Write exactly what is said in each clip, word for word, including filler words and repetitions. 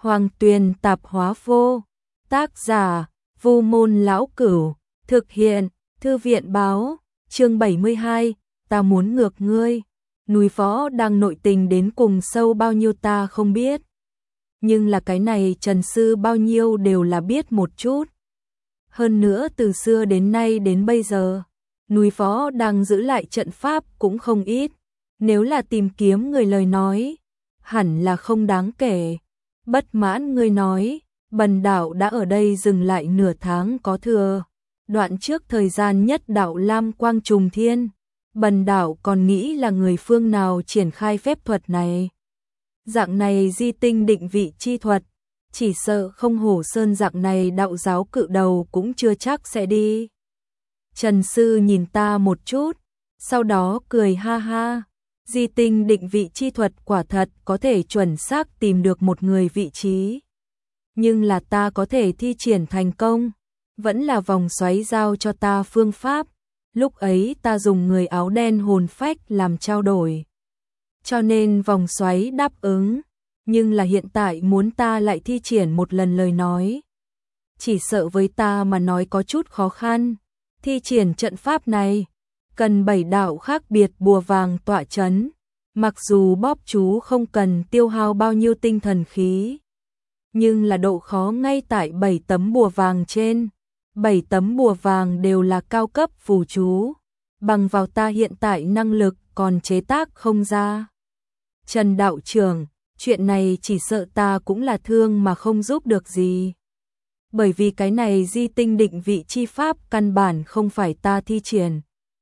Hoàng Tuyền Tạp Hóa Vô. Tác giả: Vu Môn Lão Cửu. Thực hiện: Thư viện báo. Chương bảy mươi hai, ta muốn ngược ngươi. Núi Võ Đăng nội tình đến cùng sâu bao nhiêu ta không biết. Nhưng là cái này Trần Sư bao nhiêu đều là biết một chút. Hơn nữa từ xưa đến nay đến bây giờ, Núi Võ Đăng giữ lại trận pháp cũng không ít. Nếu là tìm kiếm người lời nói, hẳn là không đáng kể. Bất mãn ngươi nói, bần đạo đã ở đây dừng lại nửa tháng có thừa. Đoạn trước thời gian nhất đạo lam quang trùng thiên, bần đạo còn nghĩ là người phương nào triển khai phép thuật này. Dạng này di tinh định vị chi thuật, chỉ sợ không hổ sơn dạng này đạo giáo cự đầu cũng chưa chắc sẽ đi. Trần Sư nhìn ta một chút, sau đó cười ha ha. Di tinh định vị chi thuật quả thật có thể chuẩn xác tìm được một người vị trí. Nhưng là ta có thể thi triển thành công, vẫn là vòng xoáy giao cho ta phương pháp. Lúc ấy ta dùng người áo đen hồn phách làm trao đổi, cho nên vòng xoáy đáp ứng. Nhưng là hiện tại muốn ta lại thi triển một lần lời nói, chỉ sợ với ta mà nói có chút khó khăn. Thi triển trận pháp này cần bảy đạo khác biệt bùa vàng tọa chấn, mặc dù bóp chú không cần tiêu hao bao nhiêu tinh thần khí, nhưng là độ khó ngay tại bảy tấm bùa vàng trên. Bảy tấm bùa vàng đều là cao cấp phù chú, bằng vào ta hiện tại năng lực còn chế tác không ra. Trần đạo trưởng, chuyện này chỉ sợ ta cũng là thương mà không giúp được gì. Bởi vì cái này di tinh định vị chi pháp căn bản không phải ta thi triển.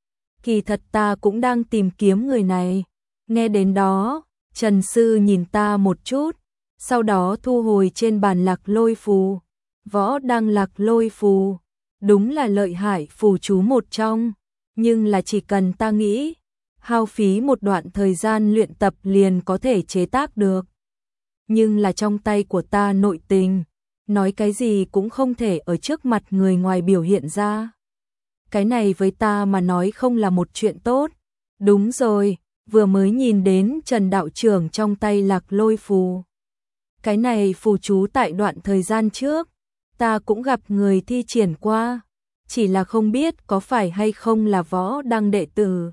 Kỳ thật ta cũng đang tìm kiếm người này. Nghe đến đó, Trần Sư nhìn ta một chút, sau đó thu hồi trên bàn lạc lôi phù. Võ Đăng lạc lôi phù, đúng là lợi hại phù chú một trong, nhưng là chỉ cần ta nghĩ, hao phí một đoạn thời gian luyện tập liền có thể chế tác được. Nhưng là trong tay của ta nội tình, nói cái gì cũng không thể ở trước mặt người ngoài biểu hiện ra. Cái này với ta mà nói không là một chuyện tốt. Đúng rồi, vừa mới nhìn đến Trần đạo trưởng trong tay lạc lôi phù. Cái này phù chú tại đoạn thời gian trước, ta cũng gặp người thi triển qua, chỉ là không biết có phải hay không là Võ Đăng đệ tử.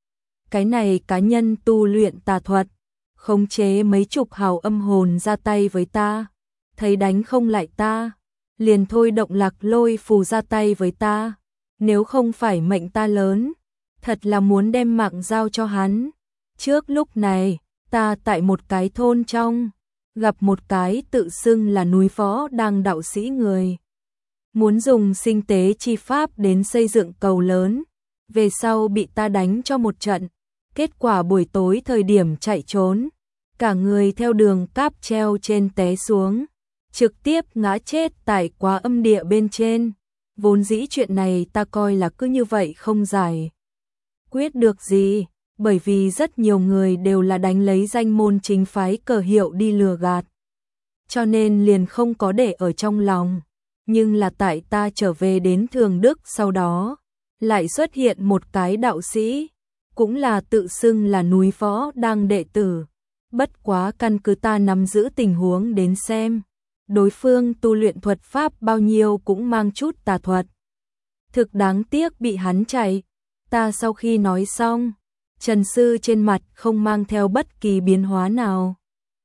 Cái này cá nhân tu luyện tà thuật, khống chế mấy chục hào âm hồn ra tay với ta, thấy đánh không lại ta, liền thôi động lạc lôi phù ra tay với ta. Nếu không phải mệnh ta lớn, thật là muốn đem mạng giao cho hắn. Trước lúc này, ta tại một cái thôn trong, gặp một cái tự xưng là Núi Võ Đăng đạo sĩ người. Muốn dùng sinh tế chi pháp đến xây dựng cầu lớn, về sau bị ta đánh cho một trận. Kết quả buổi tối thời điểm chạy trốn, cả người theo đường cáp treo trên té xuống, trực tiếp ngã chết tại quá âm địa bên trên. Vốn dĩ chuyện này ta coi là cứ như vậy không giải quyết được gì, bởi vì rất nhiều người đều là đánh lấy danh môn chính phái cờ hiệu đi lừa gạt, cho nên liền không có để ở trong lòng. Nhưng là tại ta trở về đến Thường Đức sau đó, lại xuất hiện một cái đạo sĩ, cũng là tự xưng là Núi Võ Đăng đệ tử. Bất quá căn cứ ta nắm giữ tình huống đến xem, đối phương tu luyện thuật pháp bao nhiêu cũng mang chút tà thuật. Thực đáng tiếc bị hắn chạy. Ta sau khi nói xong, Trần Sư trên mặt không mang theo bất kỳ biến hóa nào.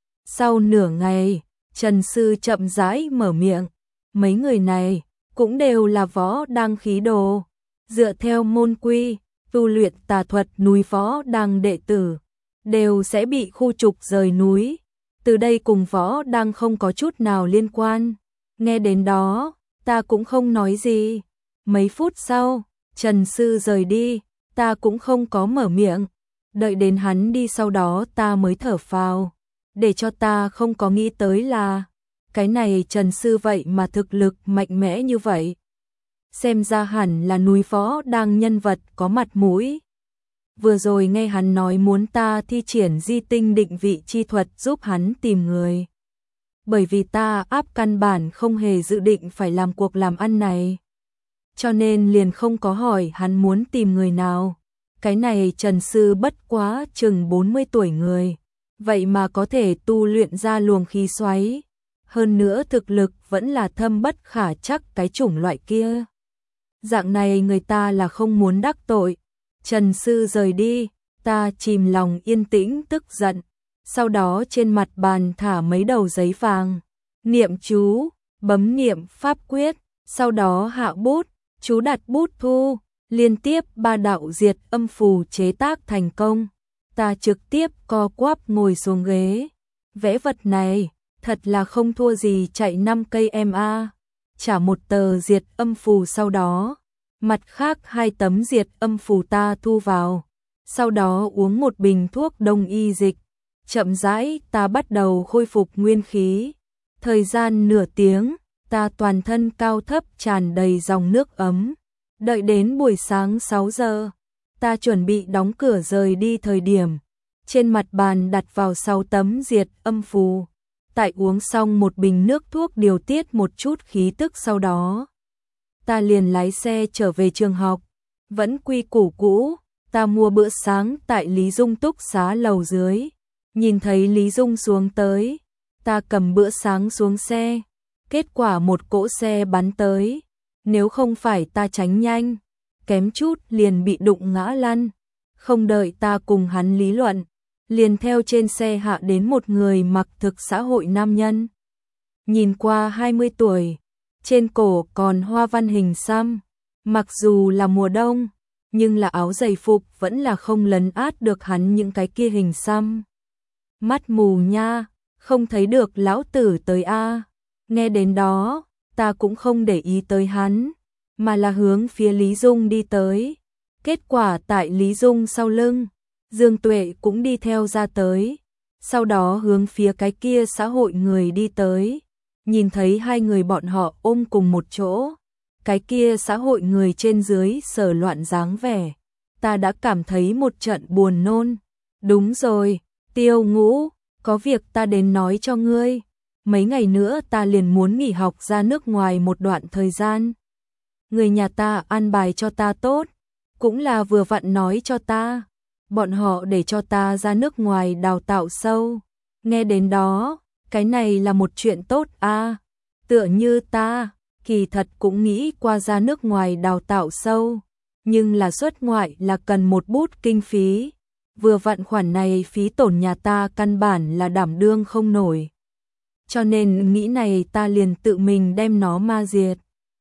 Sau nửa ngày, Trần Sư chậm rãi mở miệng. Mấy người này cũng đều là Võ Đăng khí đồ. Dựa theo môn quy, tu luyện tà thuật Núi Võ Đăng đệ tử đều sẽ bị khu trục rời núi. Từ đây cùng Võ Đăng không có chút nào liên quan. Nghe đến đó, ta cũng không nói gì. Mấy phút sau, Trần Sư rời đi, ta cũng không có mở miệng. Đợi đến hắn đi sau đó ta mới thở phào. Để cho ta không có nghĩ tới là, cái này Trần Sư vậy mà thực lực mạnh mẽ như vậy. Xem ra hẳn là Núi Võ Đăng nhân vật có mặt mũi. Vừa rồi nghe hắn nói muốn ta thi triển di tinh định vị chi thuật giúp hắn tìm người. Bởi vì ta áp căn bản không hề dự định phải làm cuộc làm ăn này, cho nên liền không có hỏi hắn muốn tìm người nào. Cái này Trần Sư bất quá chừng bốn mươi tuổi người, vậy mà có thể tu luyện ra luồng khí xoáy. hơn nữa thực lực vẫn là thâm bất khả trắc cái chủng loại kia. Dạng này người ta là không muốn đắc tội. Trần Sư rời đi, ta chìm lòng yên tĩnh tức giận, sau đó trên mặt bàn thả mấy đầu giấy vàng, niệm chú, bấm niệm pháp quyết, sau đó hạ bút, chú đặt bút thu, liên tiếp ba đạo diệt âm phù chế tác thành công. Ta trực tiếp co quắp ngồi xuống ghế. Vẽ vật này, thật là không thua gì chạy năm cây em a. Trả một tờ diệt âm phù sau đó, mặt khác hai tấm diệt âm phù ta thu vào, sau đó uống một bình thuốc đông y dịch. Chậm rãi ta bắt đầu khôi phục nguyên khí. Thời gian nửa tiếng, ta toàn thân cao thấp tràn đầy dòng nước ấm. Đợi đến buổi sáng sáu giờ, ta chuẩn bị đóng cửa rời đi thời điểm, trên mặt bàn đặt vào sáu tấm diệt âm phù. Tại uống xong một bình nước thuốc điều tiết một chút khí tức sau đó, ta liền lái xe trở về trường học. Vẫn quy củ cũ, ta mua bữa sáng tại Lý Dung túc xá lầu dưới. Nhìn thấy Lý Dung xuống tới, ta cầm bữa sáng xuống xe, kết quả một cỗ xe bắn tới. Nếu không phải ta tránh nhanh, kém chút liền bị đụng ngã lăn. Không đợi ta cùng hắn lý luận, liền theo trên xe hạ đến một người mặc thực xã hội nam nhân. Nhìn qua hai mươi tuổi, trên cổ còn hoa văn hình xăm, mặc dù là mùa đông, nhưng là áo giày phục vẫn là không lấn át được hắn những cái kia hình xăm. Mắt mù nha, không thấy được lão tử tới a. Nghe đến đó, ta cũng không để ý tới hắn, mà là hướng phía Lý Dung đi tới. Kết quả tại Lý Dung sau lưng, Dương Tuệ cũng đi theo ra tới, sau đó hướng phía cái kia xã hội người đi tới. Nhìn thấy hai người bọn họ ôm cùng một chỗ, cái kia xã hội người trên dưới sờ loạn dáng vẻ, ta đã cảm thấy một trận buồn nôn. Đúng rồi, Tiêu Ngũ, có việc ta đến nói cho ngươi. Mấy ngày nữa ta liền muốn nghỉ học ra nước ngoài một đoạn thời gian. Người nhà ta an bài cho ta tốt, cũng là vừa vặn nói cho ta. Bọn họ để cho ta ra nước ngoài đào tạo sâu. Nghe đến đó, cái này là một chuyện tốt a. Tựa như ta, kỳ thật cũng nghĩ qua ra nước ngoài đào tạo sâu, nhưng là xuất ngoại là cần một bút kinh phí. Vừa vặn khoản này phí tổn nhà ta căn bản là đảm đương không nổi. Cho nên nghĩ này ta liền tự mình đem nó ma diệt.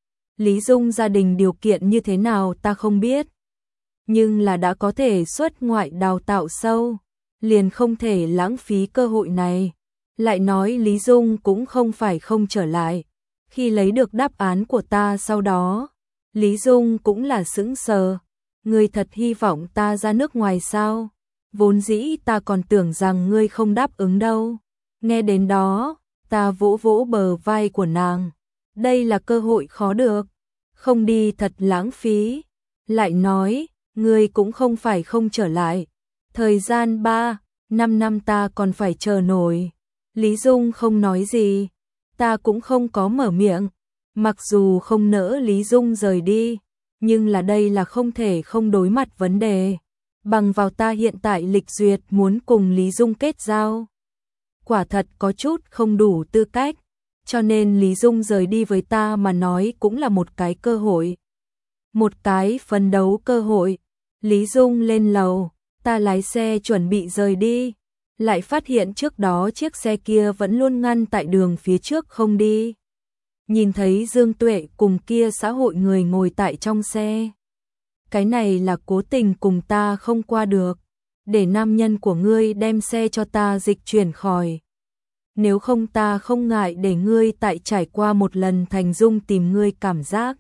Lý Dung gia đình điều kiện như thế nào ta không biết, nhưng là đã có thể xuất ngoại đào tạo sâu, liền không thể lãng phí cơ hội này. Lại nói Lý Dung cũng không phải không trở lại. Khi lấy được đáp án của ta sau đó, Lý Dung cũng là sững sờ. Ngươi thật hy vọng ta ra nước ngoài sao? Vốn dĩ ta còn tưởng rằng ngươi không đáp ứng đâu. Nghe đến đó, ta vỗ vỗ bờ vai của nàng. Đây là cơ hội khó được, không đi thật lãng phí. Lại nói, ngươi cũng không phải không trở lại. Thời gian ba, năm năm ta còn phải chờ nổi. Lý Dung không nói gì, ta cũng không có mở miệng. Mặc dù không nỡ Lý Dung rời đi, nhưng là đây là không thể không đối mặt vấn đề. Bằng vào ta hiện tại lịch duyệt muốn cùng Lý Dung kết giao, quả thật có chút không đủ tư cách, cho nên Lý Dung rời đi với ta mà nói cũng là một cái cơ hội. Một cái phấn đấu cơ hội. Lý Dung lên lầu, ta lái xe chuẩn bị rời đi, lại phát hiện trước đó chiếc xe kia vẫn luôn ngăn tại đường phía trước không đi. Nhìn thấy Dương Tuệ cùng kia xã hội người ngồi tại trong xe. Cái này là cố tình cùng ta không qua được, để nam nhân của ngươi đem xe cho ta dịch chuyển khỏi. Nếu không ta không ngại để ngươi tại trải qua một lần Thành Dung tìm ngươi cảm giác.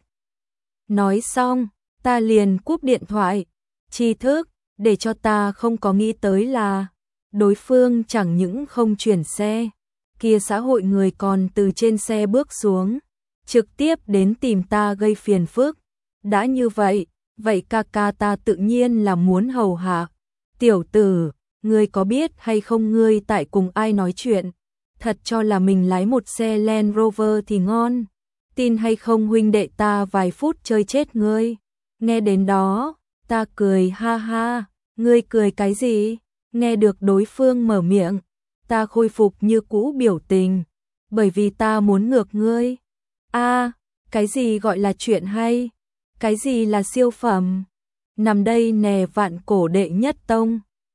Nói xong, ta liền cúp điện thoại. Tri thức, để cho ta không có nghĩ tới là đối phương chẳng những không chuyển xe, kia xã hội người còn từ trên xe bước xuống, trực tiếp đến tìm ta gây phiền phức. Đã như vậy, vậy ca ca ta tự nhiên là muốn hầu hạ. Tiểu tử, ngươi có biết hay không ngươi tại cùng ai nói chuyện? Thật cho là mình lái một xe Land Rover thì ngon. Tin hay không huynh đệ ta vài phút chơi chết ngươi. Nghe đến đó, ta cười ha ha. Ngươi cười cái gì? Nghe được đối phương mở miệng, ta khôi phục như cũ biểu tình. Bởi vì ta muốn ngược ngươi. A, cái gì gọi là chuyện hay? Cái gì là siêu phẩm? Nằm đây nè vạn cổ đệ nhất tông.